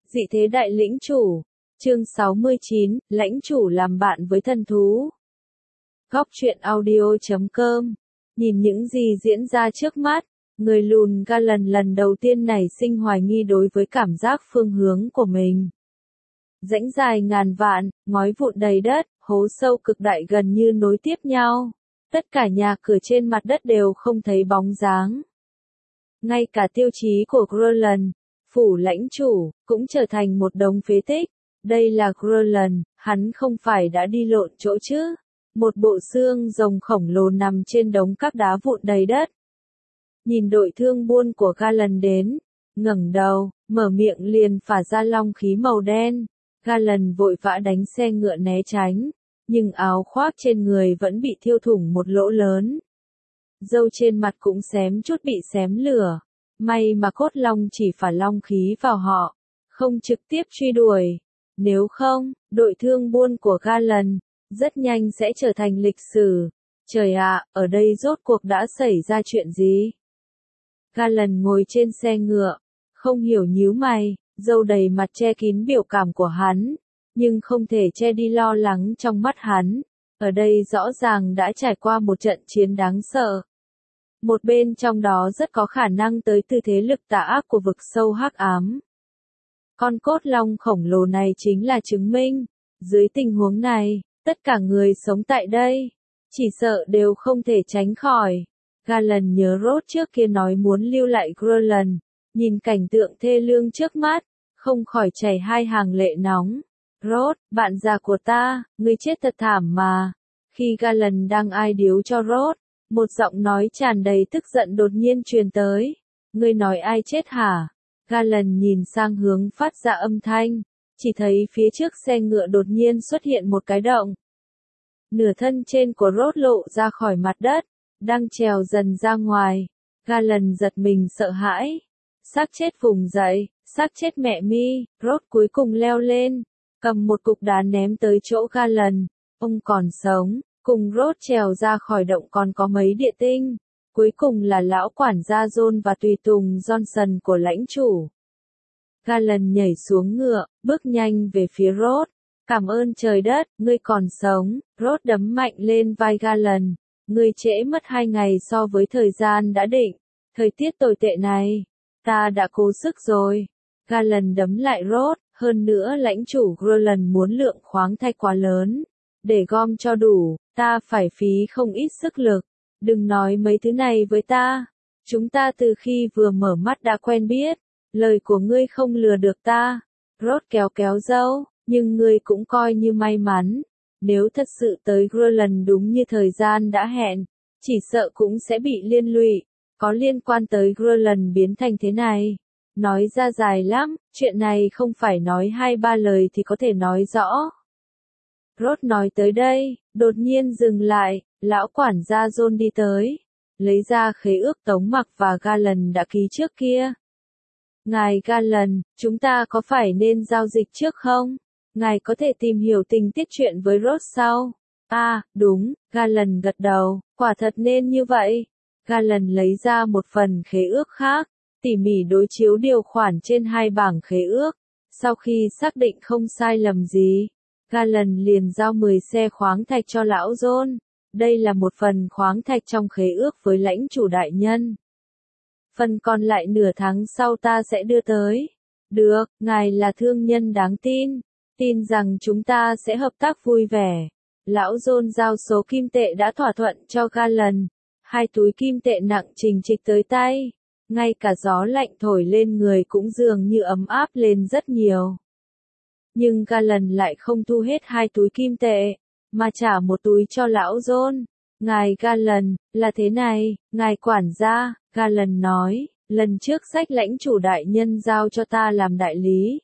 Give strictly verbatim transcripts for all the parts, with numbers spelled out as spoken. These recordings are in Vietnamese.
Dị thế đại lĩnh chủ. Chương sáu mươi chín, lãnh chủ làm bạn với thần thú. Góc truyện audio chấm com. Nhìn những gì diễn ra trước mắt, người lùn Galen lần đầu tiên nảy sinh hoài nghi đối với cảm giác phương hướng của mình. Rãnh dài ngàn vạn, ngói vụn đầy đất, hố sâu cực đại gần như nối tiếp nhau. Tất cả nhà cửa trên mặt đất đều không thấy bóng dáng. Ngay cả tiêu chí của Groenland, phủ lãnh chủ, cũng trở thành một đống phế tích. Đây là Groenland, hắn không phải đã đi lộn chỗ chứ. Một bộ xương rồng khổng lồ nằm trên đống các đá vụn đầy đất. Nhìn đội thương buôn của Galen đến, ngẩng đầu, mở miệng liền phả ra long khí màu đen. Galen vội vã đánh xe ngựa né tránh, nhưng áo khoác trên người vẫn bị thiêu thủng một lỗ lớn. Râu trên mặt cũng xém chút bị xém lửa. May mà cốt long chỉ phả long khí vào họ, không trực tiếp truy đuổi. Nếu không, đội thương buôn của Galen rất nhanh sẽ trở thành lịch sử. Trời ạ, ở đây rốt cuộc đã xảy ra chuyện gì? Galen ngồi trên xe ngựa, không hiểu nhíu mày, râu đầy mặt che kín biểu cảm của hắn, nhưng không thể che đi lo lắng trong mắt hắn. Ở đây rõ ràng đã trải qua một trận chiến đáng sợ. Một bên trong đó rất có khả năng tới từ thế lực tà ác của vực sâu hắc ám. Con cốt long khổng lồ này chính là chứng minh. Dưới tình huống này, tất cả người sống tại đây, chỉ sợ đều không thể tránh khỏi. Galen nhớ Rốt trước kia nói muốn lưu lại Groenland, nhìn cảnh tượng thê lương trước mắt, không khỏi chảy hai hàng lệ nóng. Rốt, bạn già của ta, ngươi chết thật thảm mà. Khi Galen đang ai điếu cho Rốt, một giọng nói tràn đầy tức giận đột nhiên truyền tới. Ngươi nói ai chết hả? Galen nhìn sang hướng phát ra âm thanh, chỉ thấy phía trước xe ngựa đột nhiên xuất hiện một cái động. Nửa thân trên của Rốt lộ ra khỏi mặt đất, đang trèo dần ra ngoài. Galen giật mình sợ hãi. Xác chết vùng dậy, xác chết mẹ mi. Rốt cuối cùng leo lên, cầm một cục đá ném tới chỗ Galen. Ông còn sống. Cùng Rốt trèo ra khỏi động còn có mấy địa tinh. Cuối cùng là lão quản gia John và tùy tùng Johnson của lãnh chủ. Galen nhảy xuống ngựa, bước nhanh về phía Rốt. Cảm ơn trời đất, ngươi còn sống. Rốt đấm mạnh lên vai Galen. Ngươi trễ mất hai ngày so với thời gian đã định. Thời tiết tồi tệ này, ta đã cố sức rồi. Galen đấm lại Rốt, hơn nữa lãnh chủ Groenland muốn lượng khoáng thạch quá lớn. Để gom cho đủ, ta phải phí không ít sức lực. Đừng nói mấy thứ này với ta. Chúng ta từ khi vừa mở mắt đã quen biết. Lời của ngươi không lừa được ta. Rốt kéo kéo râu, nhưng ngươi cũng coi như may mắn. Nếu thật sự tới Groenland đúng như thời gian đã hẹn, chỉ sợ cũng sẽ bị liên lụy. Có liên quan tới Groenland biến thành thế này. Nói ra dài lắm, chuyện này không phải nói hai ba lời thì có thể nói rõ. Rốt nói tới đây, đột nhiên dừng lại, lão quản gia John đi tới, lấy ra khế ước Tống Mặc và Galen đã ký trước kia. Ngài Galen, chúng ta có phải nên giao dịch trước không? Ngài có thể tìm hiểu tình tiết chuyện với Rốt sau. À, đúng, Galen gật đầu, quả thật nên như vậy. Galen lấy ra một phần khế ước khác, tỉ mỉ đối chiếu điều khoản trên hai bảng khế ước. Sau khi xác định không sai lầm gì, Galen liền giao mười xe khoáng thạch cho lão John. Đây là một phần khoáng thạch trong khế ước với lãnh chủ đại nhân. Phần còn lại nửa tháng sau ta sẽ đưa tới. Được, ngài là thương nhân đáng tin. Tin rằng chúng ta sẽ hợp tác vui vẻ. Lão John giao số kim tệ đã thỏa thuận cho Galen. Hai túi kim tệ nặng trình trịch tới tay. Ngay cả gió lạnh thổi lên người cũng dường như ấm áp lên rất nhiều. Nhưng Galen lại không thu hết hai túi kim tệ, mà trả một túi cho lão John. Ngài Galen, là thế này, ngài quản gia, Galen nói, lần trước sách lãnh chủ đại nhân giao cho ta làm đại lý.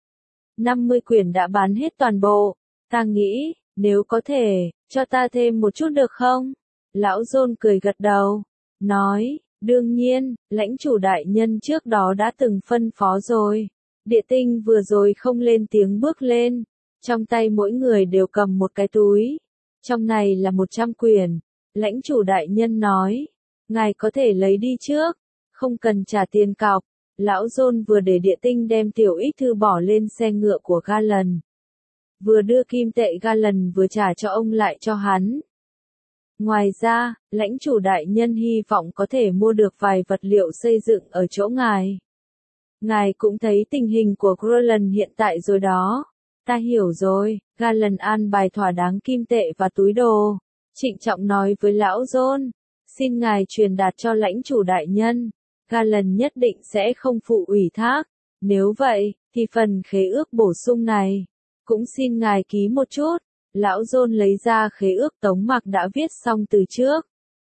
năm mươi quyển đã bán hết toàn bộ, ta nghĩ, nếu có thể, cho ta thêm một chút được không? Lão John cười gật đầu, nói, đương nhiên, lãnh chủ đại nhân trước đó đã từng phân phó rồi. Địa tinh vừa rồi không lên tiếng bước lên, trong tay mỗi người đều cầm một cái túi. Trong này là một trăm quyển, lãnh chủ đại nhân nói, ngài có thể lấy đi trước, không cần trả tiền cọc. Lão John vừa để địa tinh đem tiểu ích thư bỏ lên xe ngựa của Galen. Vừa đưa kim tệ Galen vừa trả cho ông lại cho hắn. Ngoài ra, lãnh chủ đại nhân hy vọng có thể mua được vài vật liệu xây dựng ở chỗ ngài. Ngài cũng thấy tình hình của Groland hiện tại rồi đó. Ta hiểu rồi, Galen an bài thỏa đáng kim tệ và túi đồ. Trịnh trọng nói với lão John, xin ngài truyền đạt cho lãnh chủ đại nhân. Galen nhất định sẽ không phụ ủy thác. Nếu vậy, thì phần khế ước bổ sung này, cũng xin ngài ký một chút. Lão John lấy ra khế ước Tống Mặc đã viết xong từ trước.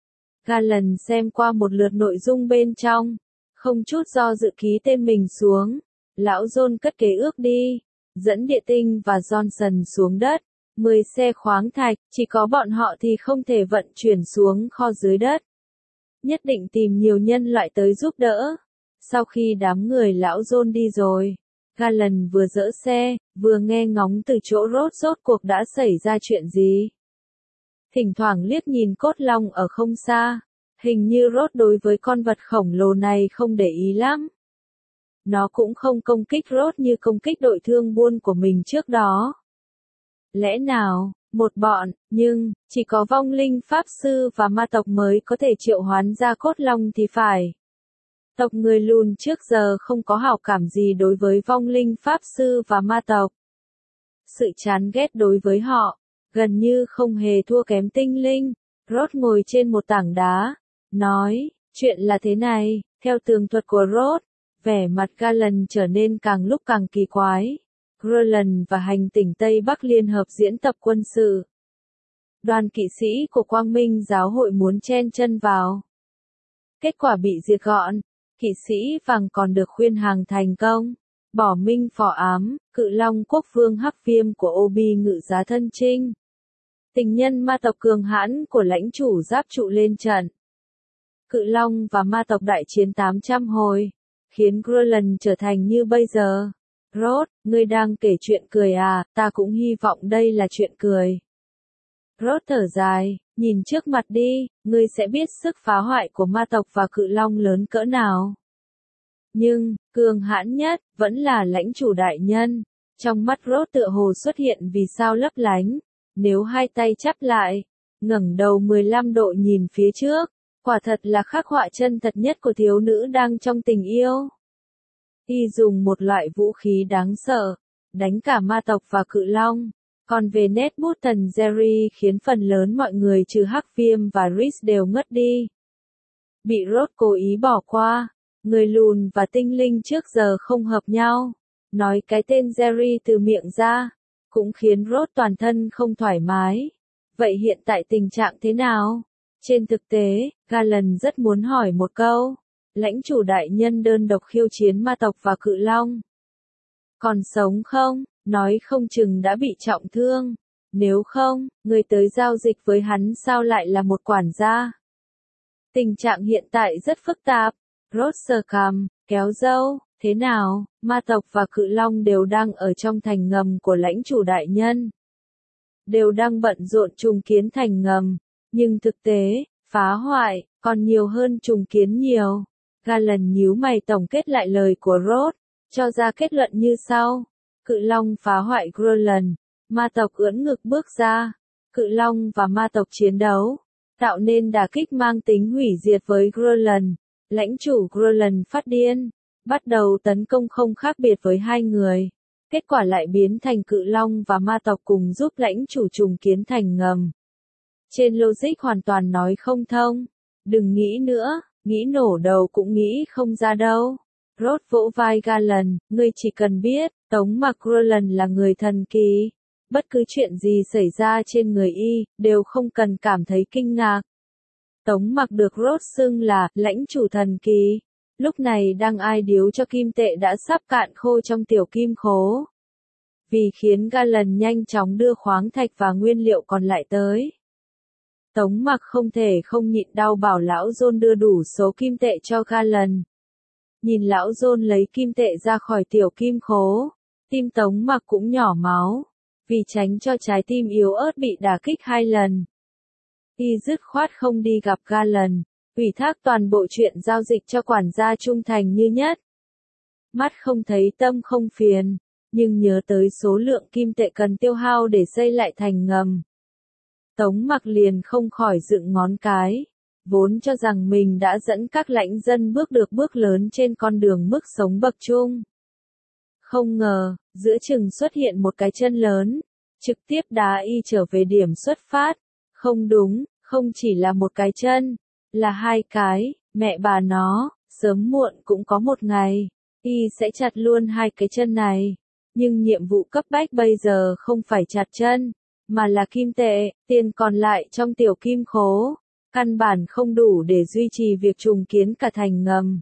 Galen xem qua một lượt nội dung bên trong, không chút do dự ký tên mình xuống. Lão John cất khế ước đi, dẫn địa tinh và Johnson xuống đất. Mười xe khoáng thạch, chỉ có bọn họ thì không thể vận chuyển xuống kho dưới đất. Nhất định tìm nhiều nhân loại tới giúp đỡ. Sau khi đám người lão John đi rồi, Galen vừa dỡ xe, vừa nghe ngóng từ chỗ Rốt rốt cuộc đã xảy ra chuyện gì. Thỉnh thoảng liếc nhìn cốt long ở không xa, hình như Rốt đối với con vật khổng lồ này không để ý lắm. Nó cũng không công kích Rốt như công kích đội thương buôn của mình trước đó. Lẽ nào, một bọn, nhưng, chỉ có vong linh pháp sư và ma tộc mới có thể triệu hoán ra cốt long thì phải. Tộc người lùn trước giờ không có hảo cảm gì đối với vong linh pháp sư và ma tộc. Sự chán ghét đối với họ, gần như không hề thua kém tinh linh. Rốt ngồi trên một tảng đá, nói, chuyện là thế này, theo tường thuật của Rốt, vẻ mặt Galen trở nên càng lúc càng kỳ quái. Groland và hành tỉnh Tây Bắc liên hợp diễn tập quân sự. Đoàn kỵ sĩ của Quang Minh giáo hội muốn chen chân vào. Kết quả bị diệt gọn. Kỵ sĩ vàng còn được khuyên hàng thành công. Bỏ minh phò ám, cự long quốc vương hắc viêm của Obi ngự giá thân trinh. Tình nhân ma tộc cường hãn của lãnh chủ giáp trụ lên trận. Cự long và ma tộc đại chiến tám trăm hồi, khiến Groland trở thành như bây giờ. Rốt, ngươi đang kể chuyện cười à, ta cũng hy vọng đây là chuyện cười. Rốt thở dài, nhìn trước mặt đi, ngươi sẽ biết sức phá hoại của ma tộc và cự long lớn cỡ nào. Nhưng, cường hãn nhất, vẫn là lãnh chủ đại nhân. Trong mắt Rốt tựa hồ xuất hiện vì sao lấp lánh. Nếu hai tay chắp lại, ngẩng đầu mười lăm độ nhìn phía trước, quả thật là khắc họa chân thật nhất của thiếu nữ đang trong tình yêu. Y dùng một loại vũ khí đáng sợ, đánh cả ma tộc và cự long. Còn về nét bút thần Jerry khiến phần lớn mọi người trừ Hắc Viêm và Rhys đều ngất đi. Bị Rốt cố ý bỏ qua, người lùn và tinh linh trước giờ không hợp nhau. Nói cái tên Jerry từ miệng ra, cũng khiến Rốt toàn thân không thoải mái. Vậy hiện tại tình trạng thế nào? Trên thực tế, Galen rất muốn hỏi một câu. Lãnh chủ đại nhân đơn độc khiêu chiến ma tộc và cự long. Còn sống không? Nói không chừng đã bị trọng thương. Nếu không, người tới giao dịch với hắn sao lại là một quản gia? Tình trạng hiện tại rất phức tạp. Rốt sờ cằm, kéo râu, thế nào? Ma tộc và cự long đều đang ở trong thành ngầm của lãnh chủ đại nhân. Đều đang bận rộn trùng kiến thành ngầm. Nhưng thực tế, phá hoại, còn nhiều hơn trùng kiến nhiều. Galen nhíu mày tổng kết lại lời của Rốt, cho ra kết luận như sau. Cự long phá hoại Groland, ma tộc ưỡn ngực bước ra. Cự long và ma tộc chiến đấu, tạo nên đả kích mang tính hủy diệt với Groland. Lãnh chủ Groland phát điên, bắt đầu tấn công không khác biệt với hai người. Kết quả lại biến thành cự long và ma tộc cùng giúp lãnh chủ trùng kiến thành ngầm. Trên logic hoàn toàn nói không thông. Đừng nghĩ nữa, nghĩ nổ đầu cũng nghĩ không ra đâu. Rốt vỗ vai Galen, ngươi chỉ cần biết, Tống Mặc Groland là người thần kỳ. Bất cứ chuyện gì xảy ra trên người y, đều không cần cảm thấy kinh ngạc. Tống Mặc được Rốt xưng là lãnh chủ thần kỳ. Lúc này đang ai điếu cho kim tệ đã sắp cạn khô trong tiểu kim khố. Vì khiến Galen nhanh chóng đưa khoáng thạch và nguyên liệu còn lại tới. Tống Mặc không thể không nhịn đau bảo lão John đưa đủ số kim tệ cho Galen. Nhìn lão John lấy kim tệ ra khỏi tiểu kim khố, tim Tống Mặc cũng nhỏ máu, vì tránh cho trái tim yếu ớt bị đả kích hai lần. Y dứt khoát không đi gặp Galen, ủy thác toàn bộ chuyện giao dịch cho quản gia trung thành như nhất. Mắt không thấy tâm không phiền, nhưng nhớ tới số lượng kim tệ cần tiêu hao để xây lại thành ngầm. Tống Mặc liền không khỏi dựng ngón cái, vốn cho rằng mình đã dẫn các lãnh dân bước được bước lớn trên con đường mức sống bậc trung. Không ngờ, giữa chừng xuất hiện một cái chân lớn, trực tiếp đá y trở về điểm xuất phát. Không đúng, không chỉ là một cái chân, là hai cái, mẹ bà nó, sớm muộn cũng có một ngày, y sẽ chặt luôn hai cái chân này. Nhưng nhiệm vụ cấp bách bây giờ không phải chặt chân, mà là kim tệ, tiền còn lại trong tiểu kim khố, căn bản không đủ để duy trì việc trùng kiến cả thành ngầm.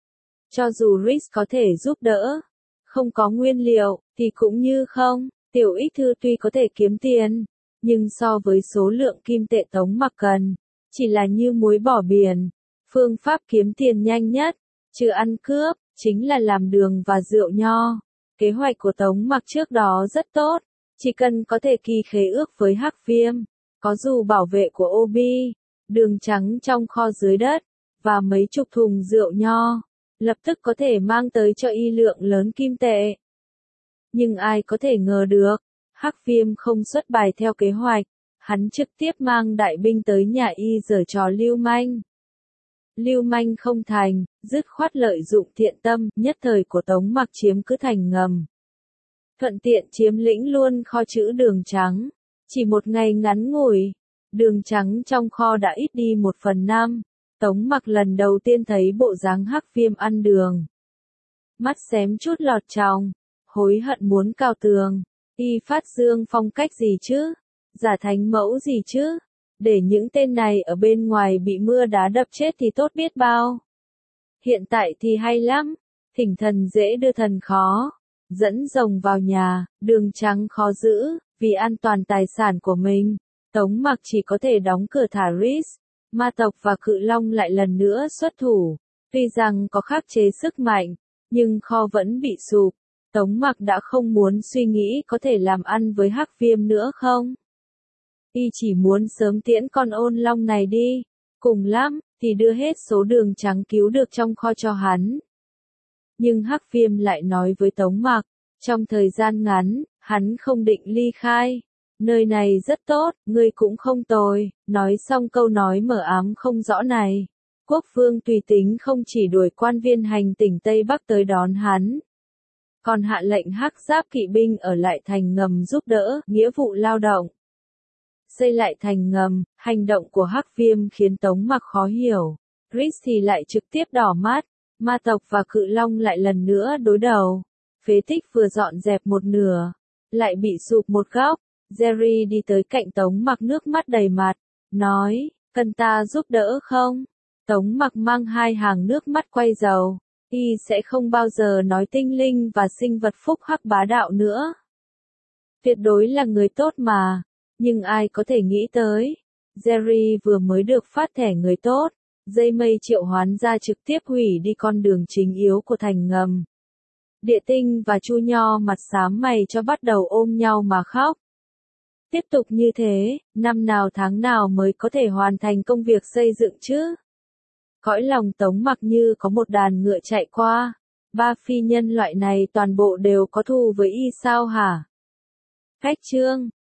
Cho dù Rhys có thể giúp đỡ, không có nguyên liệu, thì cũng như không, tiểu ích thư tuy có thể kiếm tiền, nhưng so với số lượng kim tệ Tống Mặc cần, chỉ là như muối bỏ biển. Phương pháp kiếm tiền nhanh nhất, trừ ăn cướp, chính là làm đường và rượu nho. Kế hoạch của Tống Mặc trước đó rất tốt, chỉ cần có thể ký khế ước với Hắc Viêm, có dù bảo vệ của Obi, đường trắng trong kho dưới đất, và mấy chục thùng rượu nho, lập tức có thể mang tới cho y lượng lớn kim tệ. Nhưng ai có thể ngờ được, Hắc Viêm không xuất bài theo kế hoạch, hắn trực tiếp mang đại binh tới nhà y giở trò lưu manh. Lưu manh không thành, dứt khoát lợi dụng thiện tâm nhất thời của Tống Mặc chiếm cứ thành ngầm. Thuận tiện chiếm lĩnh luôn kho trữ đường trắng. Chỉ một ngày ngắn ngủi, đường trắng trong kho đã ít đi một phần năm. Tống Mặc lần đầu tiên thấy bộ dáng Hắc Viêm ăn đường. Mắt xém chút lọt tròng, hối hận muốn cào tường. Y phát dương phong cách gì chứ? Giả thánh mẫu gì chứ? Để những tên này ở bên ngoài bị mưa đá đập chết thì tốt biết bao. Hiện tại thì hay lắm, thỉnh thần dễ đưa thần khó. Dẫn rồng vào nhà, đường trắng khó giữ, vì an toàn tài sản của mình. Tống Mặc chỉ có thể đóng cửa thả Rhys. Ma tộc và cự long lại lần nữa xuất thủ. Tuy rằng có khắc chế sức mạnh, nhưng kho vẫn bị sụp. Tống Mặc đã không muốn suy nghĩ có thể làm ăn với Hắc Viêm nữa không? Y chỉ muốn sớm tiễn con ôn long này đi, cùng lắm, thì đưa hết số đường trắng cứu được trong kho cho hắn. Nhưng Hắc Viêm lại nói với Tống Mặc, trong thời gian ngắn, hắn không định ly khai. Nơi này rất tốt, ngươi cũng không tồi. Nói xong câu nói mờ ám không rõ này, Quốc vương tùy tính không chỉ đuổi quan viên hành tỉnh Tây Bắc tới đón hắn, còn hạ lệnh Hắc Giáp kỵ binh ở lại thành ngầm giúp đỡ, nghĩa vụ lao động. Xây lại thành ngầm, hành động của Hắc Viêm khiến Tống Mặc khó hiểu. Rhys thì lại trực tiếp đỏ mắt, ma tộc và cự long lại lần nữa đối đầu. Phế tích vừa dọn dẹp một nửa, lại bị sụp một góc. Jerry đi tới cạnh Tống Mặc nước mắt đầy mặt, nói, cần ta giúp đỡ không? Tống Mặc mang hai hàng nước mắt quay dầu, y sẽ không bao giờ nói tinh linh và sinh vật phúc hắc bá đạo nữa. Tuyệt đối là người tốt mà, nhưng ai có thể nghĩ tới, Jerry vừa mới được phát thẻ người tốt, dây mây triệu hoán ra trực tiếp hủy đi con đường chính yếu của thành ngầm. Địa Tinh và Chu Nho mặt xám mày cho bắt đầu ôm nhau mà khóc. Tiếp tục như thế, năm nào tháng nào mới có thể hoàn thành công việc xây dựng chứ? Cõi lòng Tống Mặc như có một đàn ngựa chạy qua. Ba phi nhân loại này toàn bộ đều có thù với y sao hả? Cách chương